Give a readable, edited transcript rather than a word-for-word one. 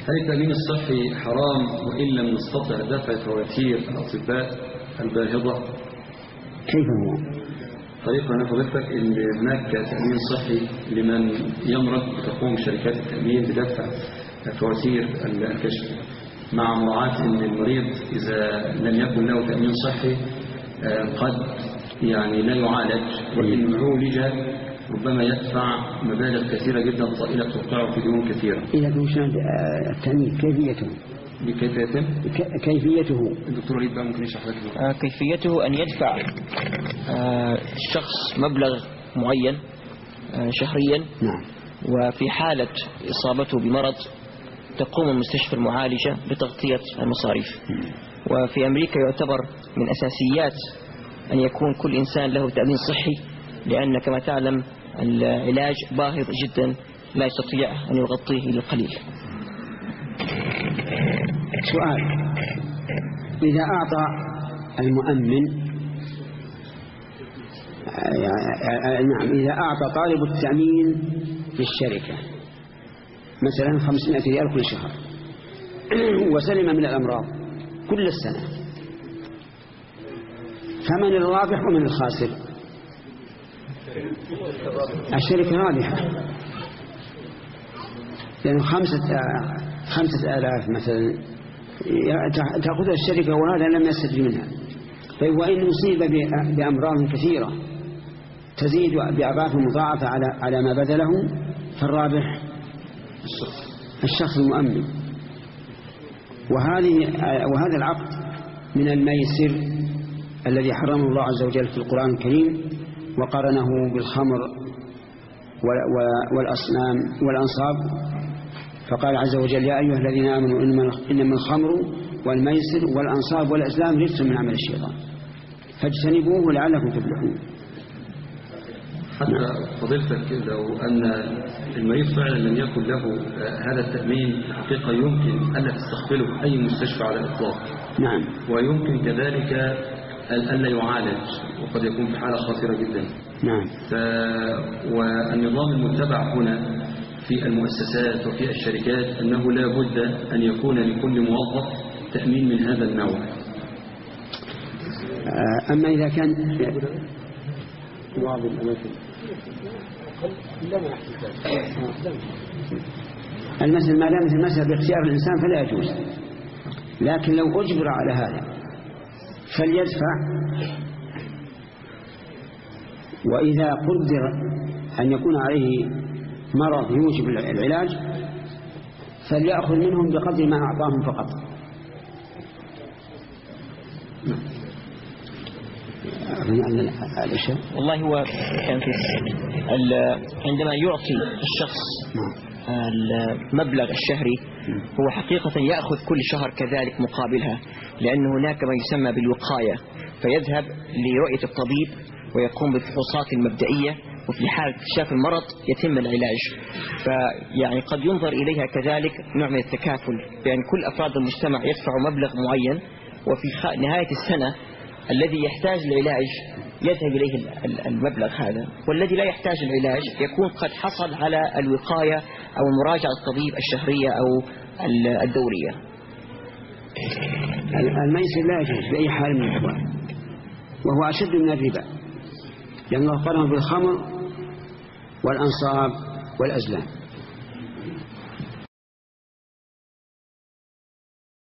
هل التأمين الصحي حرام وإن لم نستطع دفع فواتير الأطباء الباهظة؟ كيف هو؟ طريقة أنا فضلتك إن هناك تأمين صحي لمن يمرض، تقوم شركات التأمين بدفع فواتير الكشف، مع مراعاة أن المريض إذا لم يكن له تأمين صحي قد يعني لا يعالج، وإن عولج ربما يدفع مبالغ كثيرة جدا طائلة توقعه في ديون كثيرة. إذا كنت التأمين كيفيته؟ بكيف يتم؟ كيفيته الدكتور وليد بقى ممكن يشرح لك. كيفيته أن يدفع الشخص مبلغ معين شهريا. نعم. وفي حالة إصابته بمرض تقوم المستشفى المعالجة بتغطية المصاريف. وفي أمريكا يعتبر من أساسيات أن يكون كل إنسان له تأمين صحي، لأن كما تعلم العلاج باهظ جدا لا يستطيع أن يغطيه إلا القليل. سؤال: إذا أعطى المؤمن نعم، إذا أعطى طالب التأمين في الشركة مثلا 500 ريال كل شهر وسلم من الأمراض كل السنة، فمن الرابح ومن الخاسر؟ الشركة رابحة، لأنه 5,000 مثلا تأخذها الشركة وهذا لم يستفد منها. وإن أصيب بأمراض كثيرة تزيد بأضعاف مضاعفة على ما بذله، فالرابح الشخص المؤمن. وهذا العقد من الميسر الذي حرمه الله عز وجل في القرآن الكريم، وقارنه بالخمر والأصنام والأنصاب، فقال عز وجل: يا أيها الذين آمنوا إنما الخمر والميسر والأنصاب والأزلام رجس من عمل الشيطان فاجتنبوه لعلكم تفلحون. حتى فضيلتك لو أن المريض فعلا لم يكن له هذا التأمين، حقيقة يمكن ألا تستقبله أي مستشفى على الإطلاق. نعم. ويمكن كذلك ألا يعالج، وقد يكون في حالة خطيرة جدا. نعم. والنظام المتبع هنا في المؤسسات وفي الشركات أنه لا بد أن يكون لكل موظف تأمين من هذا النوع. أما إذا كان المسألة ما دامت المسألة باختيار الإنسان فلا يجوز، لكن لو أجبر على هذا فليدفع. وإذا قدر أن يكون عليه مرض يوجب العلاج فليأخذ منهم بقدر ما أعطاهم فقط. والله هو كان عندما يعطي الشخص المبلغ الشهري هو حقيقة يأخذ كل شهر كذلك مقابلها، لأن هناك ما يسمى بالوقاية، فيذهب لرؤية الطبيب ويقوم بالفحوصات المبدئية، وفي حال اكتشاف المرض يتم العلاج. فيعني قد ينظر إليها كذلك نوع من التكافل، بأن كل أفراد المجتمع يدفعوا مبلغ معين، وفي نهاية السنة الذي يحتاج العلاج يذهب إليه المبلغ هذا، والذي لا يحتاج العلاج يكون قد حصل على الوقاية أو مراجعة الطبيب الشهرية أو الدورية. الميسر لا يجوز بأي حال من الأحوال، وهو أشد من الربا، لأنه قرن بالخمر والأنصاب والأزلام.